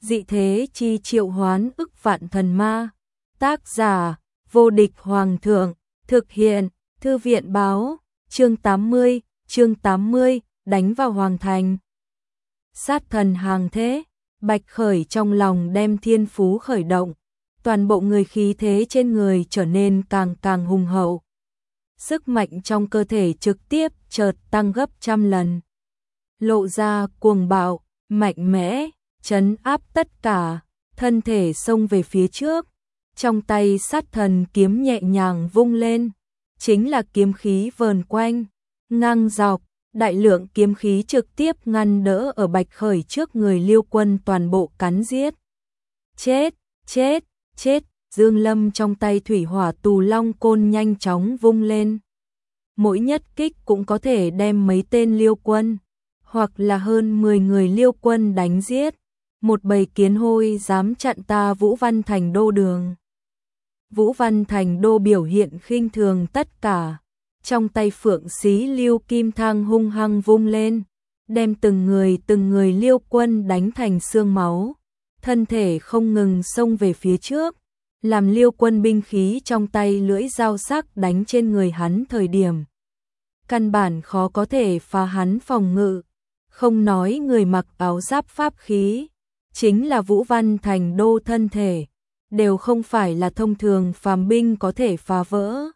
dị thế chi triệu hoán ức vạn thần ma. Tác giả, vô địch hoàng thượng, thực hiện, thư viện báo, chương 80, đánh vào hoàng thành. Sát thần hàng thế, Bạch Khởi trong lòng đem thiên phú khởi động, toàn bộ người khí thế trên người trở nên càng hùng hậu. Sức mạnh trong cơ thể trực tiếp chợt tăng gấp trăm lần. Lộ ra cuồng bạo, mạnh mẽ, trấn áp tất cả, thân thể xông về phía trước. Trong tay sát thần kiếm nhẹ nhàng vung lên, chính là kiếm khí vờn quanh, ngang dọc, đại lượng kiếm khí trực tiếp ngăn đỡ ở Bạch Khởi trước người Liêu Quân toàn bộ cắn giết. Chết, Dương Lâm trong tay thủy hỏa tù long côn nhanh chóng vung lên. Mỗi nhất kích cũng có thể đem mấy tên Liêu Quân, hoặc là hơn 10 người Liêu Quân đánh giết. Một bầy kiến hôi dám chặn ta Vũ Văn Thành Đô đường. Vũ Văn Thành Đô biểu hiện khinh thường tất cả, trong tay phượng xí Liêu Kim Thang hung hăng vung lên, đem từng người Liêu Quân đánh thành xương máu, thân thể không ngừng xông về phía trước, làm Liêu Quân binh khí trong tay lưỡi dao sắc đánh trên người hắn thời điểm. Căn bản khó có thể phá hắn phòng ngự, không nói người mặc áo giáp pháp khí, chính là Vũ Văn Thành Đô thân thể, đều không phải là thông thường phàm binh có thể phá vỡ.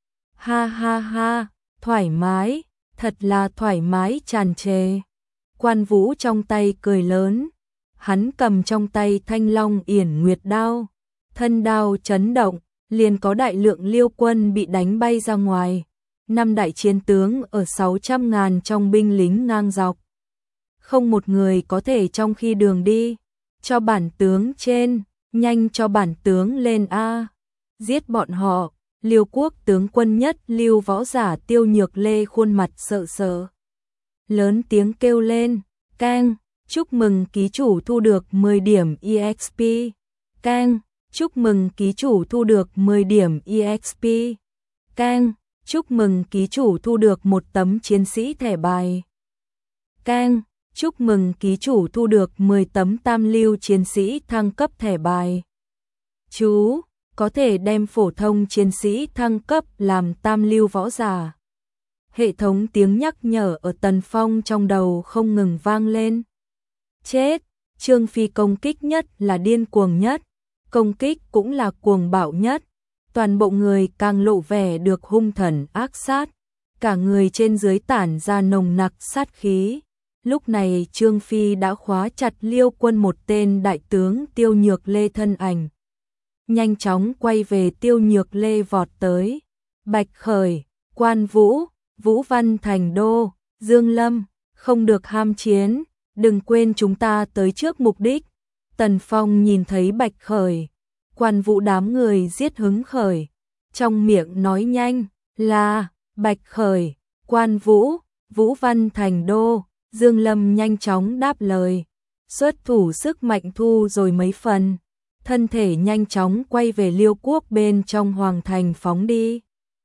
Ha, thoải mái, thật là thoải mái tràn trề. Quan Vũ trong tay cười lớn, hắn cầm trong tay Thanh Long Yển Nguyệt đao, thân đao chấn động, liền có đại lượng Liêu Quân bị đánh bay ra ngoài. 5 đại chiến tướng ở 600.000 trong binh lính ngang dọc. Không một người có thể trong khi đường đi, cho bản tướng trên, nhanh cho bản tướng lên a. Giết bọn họ. Liêu quốc tướng quân nhất Lưu võ giả Tiêu Nhược Lê khuôn mặt sợ sệt, lớn tiếng kêu lên, "Cang, chúc mừng ký chủ thu được 10 điểm EXP. Cang, chúc mừng ký chủ thu được 10 điểm EXP. Cang, chúc mừng ký chủ thu được một tấm chiến sĩ thẻ bài. Cang, chúc mừng ký chủ thu được 10 tấm tam lưu chiến sĩ thăng cấp thẻ bài. Chú có thể đem phổ thông chiến sĩ thăng cấp làm tam lưu võ giả." Hệ thống tiếng nhắc nhở ở Tần Phong trong đầu không ngừng vang lên. Chết, Trương Phi công kích nhất là điên cuồng nhất, công kích cũng là cuồng bạo nhất, toàn bộ người càng lộ vẻ được hung thần ác sát, cả người trên dưới tản ra nồng nặc sát khí. Lúc này Trương Phi đã khóa chặt Liêu Quân một tên đại tướng Tiêu Nhược Lê thân ảnh, nhanh chóng quay về Tiêu Nhược Lê vọt tới. Bạch Khởi, Quan Vũ, Vũ Văn Thành Đô, Dương Lâm, không được ham chiến, đừng quên chúng ta tới trước mục đích. Tần Phong nhìn thấy Bạch Khởi, Quan Vũ đám người giết hứng khởi, trong miệng nói nhanh là Bạch Khởi, Quan Vũ, Vũ Văn Thành Đô. Dương Lâm nhanh chóng đáp lời, xuất thủ sức mạnh thu rồi mấy phần, thân thể nhanh chóng quay về Liêu quốc bên trong hoàng thành phóng đi.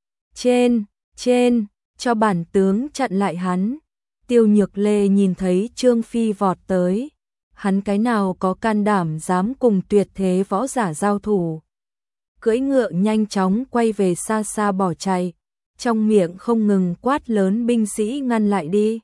Trên, cho bản tướng chặn lại hắn. Tiêu Nhược Lê nhìn thấy Trương Phi vọt tới, hắn cái nào có can đảm dám cùng tuyệt thế võ giả giao thủ. Cưỡi ngựa nhanh chóng quay về xa xa bỏ chạy, trong miệng không ngừng quát lớn binh sĩ ngăn lại đi.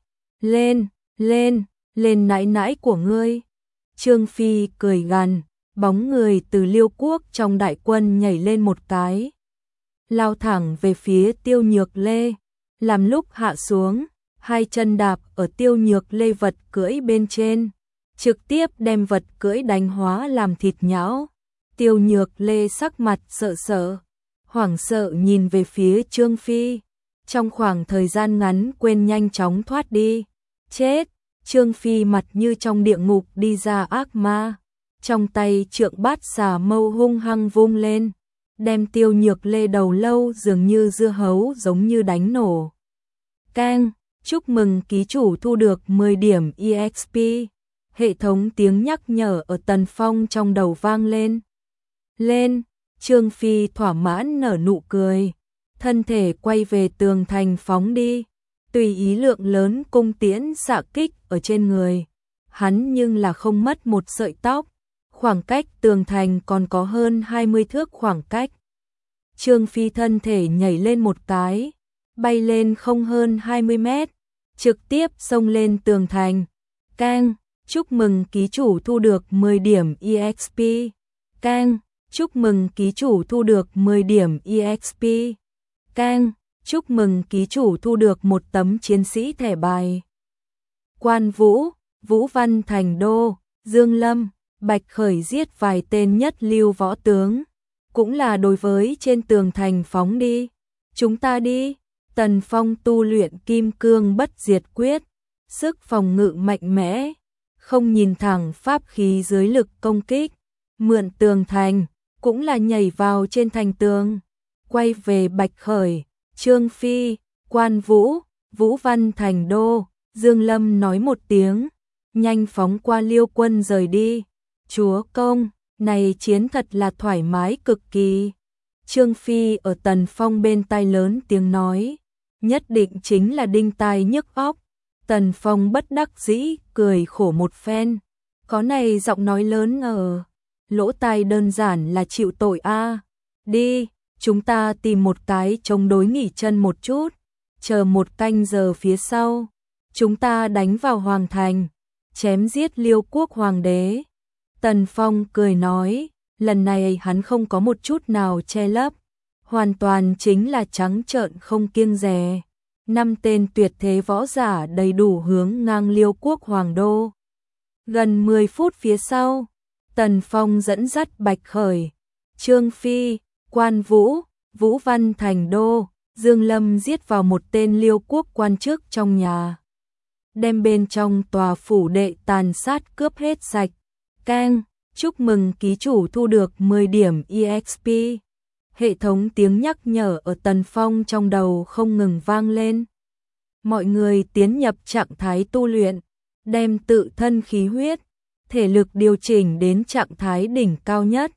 Lên nãi nãi của ngươi. Trương Phi cười gằn, bóng người từ Liêu quốc trong đại quân nhảy lên một cái, lao thẳng về phía Tiêu Nhược Lê, làm lúc hạ xuống, hai chân đạp ở Tiêu Nhược Lê vật cưỡi bên trên, trực tiếp đem vật cưỡi đánh hóa làm thịt nhão. Tiêu Nhược Lê sắc mặt sợ, hoảng sợ nhìn về phía Trương Phi, trong khoảng thời gian ngắn quên nhanh chóng thoát đi. Chết, Trương Phi mặt như trong địa ngục đi ra ác ma, trong tay trượng bát xà mâu hung hăng vung lên, đem Tiêu Nhược Lê đầu lâu dường như dưa hấu giống như đánh nổ. Cang, chúc mừng ký chủ thu được 10 điểm EXP. Hệ thống tiếng nhắc nhở ở Tần Phong trong đầu vang lên. Trương Phi thỏa mãn nở nụ cười, thân thể quay về tường thành phóng đi, tùy ý lượng lớn cung tiễn xạ kích ở trên người. Hắn nhưng là không mất một sợi tóc, khoảng cách tường thành còn có hơn 20 thước khoảng cách. Trương Phi thân thể nhảy lên một cái, bay lên không hơn 20 mét, trực tiếp xông lên tường thành. Keng, chúc mừng ký chủ thu được 10 điểm EXP. Keng, chúc mừng ký chủ thu được 10 điểm EXP. Keng, chúc mừng ký chủ thu được một tấm chiến sĩ thẻ bài. Quan Vũ, Vũ Văn Thành Đô, Dương Lâm, Bạch Khởi giết vài tên nhất lưu võ tướng, cũng là đối với trên tường thành phóng đi. Chúng ta đi. Tần Phong tu luyện kim cương bất diệt quyết, sức phòng ngự mạnh mẽ, không nhìn thẳng pháp khí dưới lực công kích, mượn tường thành, cũng là nhảy vào trên thành tường. Quay về Bạch Khởi, Trương Phi, Quan Vũ, Vũ Văn Thành Đô, Dương Lâm nói một tiếng, nhanh phóng qua Liêu quân rời đi. Chúa công, này chiến thật là thoải mái cực kỳ. Trương Phi ở Tần Phong bên tai lớn tiếng nói, nhất định chính là đinh tai nhức óc. Tần Phong bất đắc dĩ cười khổ một phen, có này giọng nói lớn ở lỗ tai đơn giản là chịu tội a. Đi, chúng ta tìm một cái chống đối nghỉ chân một chút, chờ một canh giờ phía sau, chúng ta đánh vào hoàng thành, chém giết Liêu quốc hoàng đế. Tần Phong cười nói, lần này hắn không có một chút nào che lấp, hoàn toàn chính là trắng trợn không kiêng dè. 5 tên tuyệt thế võ giả đầy đủ hướng ngang Liêu quốc hoàng đô. Gần 10 phút phía sau, Tần Phong dẫn dắt Bạch Khởi, Trương Phi, Quan Vũ, Vũ Văn Thành Đô, Dương Lâm giết vào một tên Liêu quốc quan chức trong nhà, đem bên trong tòa phủ đệ tàn sát cướp hết sạch. Keng, chúc mừng ký chủ thu được 10 điểm EXP. Hệ thống tiếng nhắc nhở ở Tần Phong trong đầu không ngừng vang lên. Mọi người tiến nhập trạng thái tu luyện, đem tự thân khí huyết, thể lực điều chỉnh đến trạng thái đỉnh cao nhất.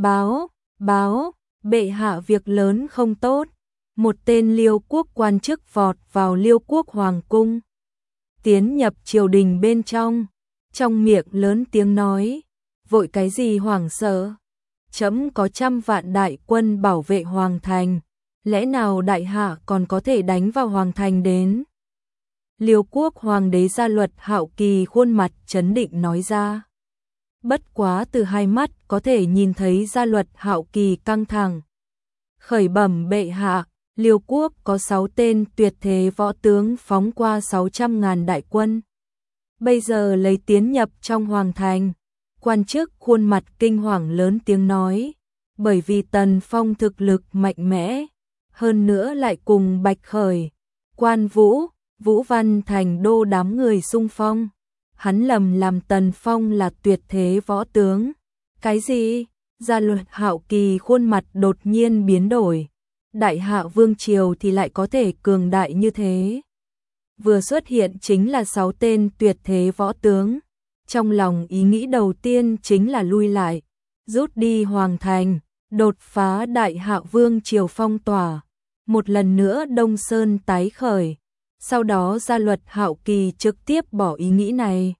Báo, bệ hạ việc lớn không tốt. Một tên Liêu quốc quan chức vọt vào Liêu quốc hoàng cung, tiến nhập triều đình bên trong miệng lớn tiếng nói, vội cái gì hoảng sợ? Chấm có 100 vạn đại quân bảo vệ hoàng thành, lẽ nào đại hạ còn có thể đánh vào hoàng thành đến? Liêu quốc hoàng đế Gia Luật Hạo Kỳ khuôn mặt trấn định nói ra. Bất quá từ hai mắt có thể nhìn thấy Gia Luật Hạo Kỳ căng thẳng. Khởi bẩm bệ hạ, Liêu quốc có 6 tên tuyệt thế võ tướng phóng qua 600.000 đại quân, bây giờ lấy tiến nhập trong hoàng thành. Quan chức khuôn mặt kinh hoàng lớn tiếng nói, bởi vì Tần Phong thực lực mạnh mẽ, hơn nữa lại cùng Bạch Khởi, Quan Vũ, Vũ Văn Thành Đô đám người xung phong, hắn lầm làm Tần Phong là tuyệt thế võ tướng. Cái gì? Gia Luật Hạo Kỳ khuôn mặt đột nhiên biến đổi, đại hạ vương triều thì lại có thể cường đại như thế? Vừa xuất hiện chính là 6 tên tuyệt thế võ tướng. Trong lòng ý nghĩ đầu tiên chính là lui lại, rút đi hoàng thành, đột phá đại hạ vương triều phong tỏa, một lần nữa Đông Sơn tái khởi. Sau đó Gia Luật Hạo Kỳ trực tiếp bỏ ý nghĩ này.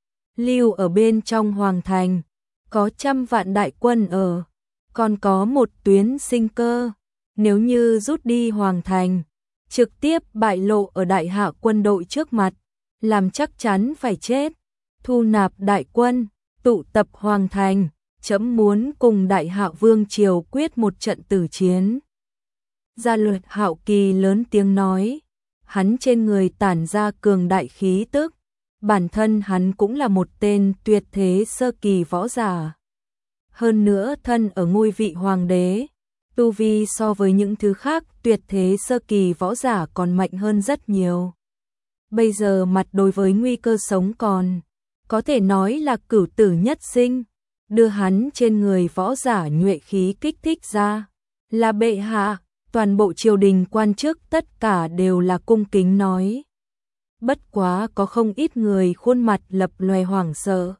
Lưu ở bên trong hoàng thành, có 100 vạn đại quân ở, còn có một tuyến sinh cơ. Nếu như rút đi hoàng thành, trực tiếp bại lộ ở đại hạ quân đội trước mặt, làm chắc chắn phải chết. Thu nạp đại quân, tụ tập hoàng thành, chấm muốn cùng đại hạ vương triều quyết một trận tử chiến. Gia Luật Hạo Kỳ lớn tiếng nói, hắn trên người tản ra cường đại khí tức, bản thân hắn cũng là một tên tuyệt thế sơ kỳ võ giả. Hơn nữa thân ở ngôi vị hoàng đế, tu vi so với những thứ khác tuyệt thế sơ kỳ võ giả còn mạnh hơn rất nhiều. Bây giờ mặt đối với nguy cơ sống còn, có thể nói là cửu tử nhất sinh, đưa hắn trên người võ giả nhuệ khí kích thích ra. Là bệ hạ, toàn bộ triều đình quan chức tất cả đều là cung kính nói. Bất quá có không ít người khuôn mặt lập loè hoảng sợ.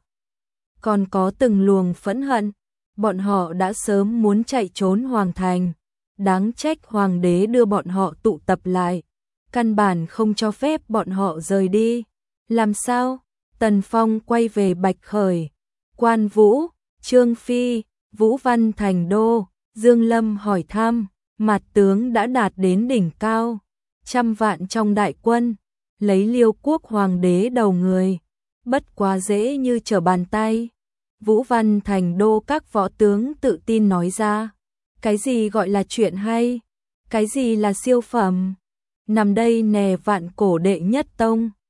Còn có từng luồng phẫn hận, bọn họ đã sớm muốn chạy trốn hoàng thành. Đáng trách hoàng đế đưa bọn họ tụ tập lại, căn bản không cho phép bọn họ rời đi. Làm sao? Tần Phong quay về Bạch Khởi, Quan Vũ, Trương Phi, Vũ Văn thành đô, Dương Lâm hỏi thăm, mặt tướng đã đạt đến đỉnh cao, trăm vạn trong đại quân, lấy Liêu quốc hoàng đế đầu người, bất quá dễ như trở bàn tay. Vũ Văn thành đô các võ tướng tự tin nói ra, cái gì gọi là chuyện hay, cái gì là siêu phẩm, nằm đây nè vạn cổ đệ nhất tông.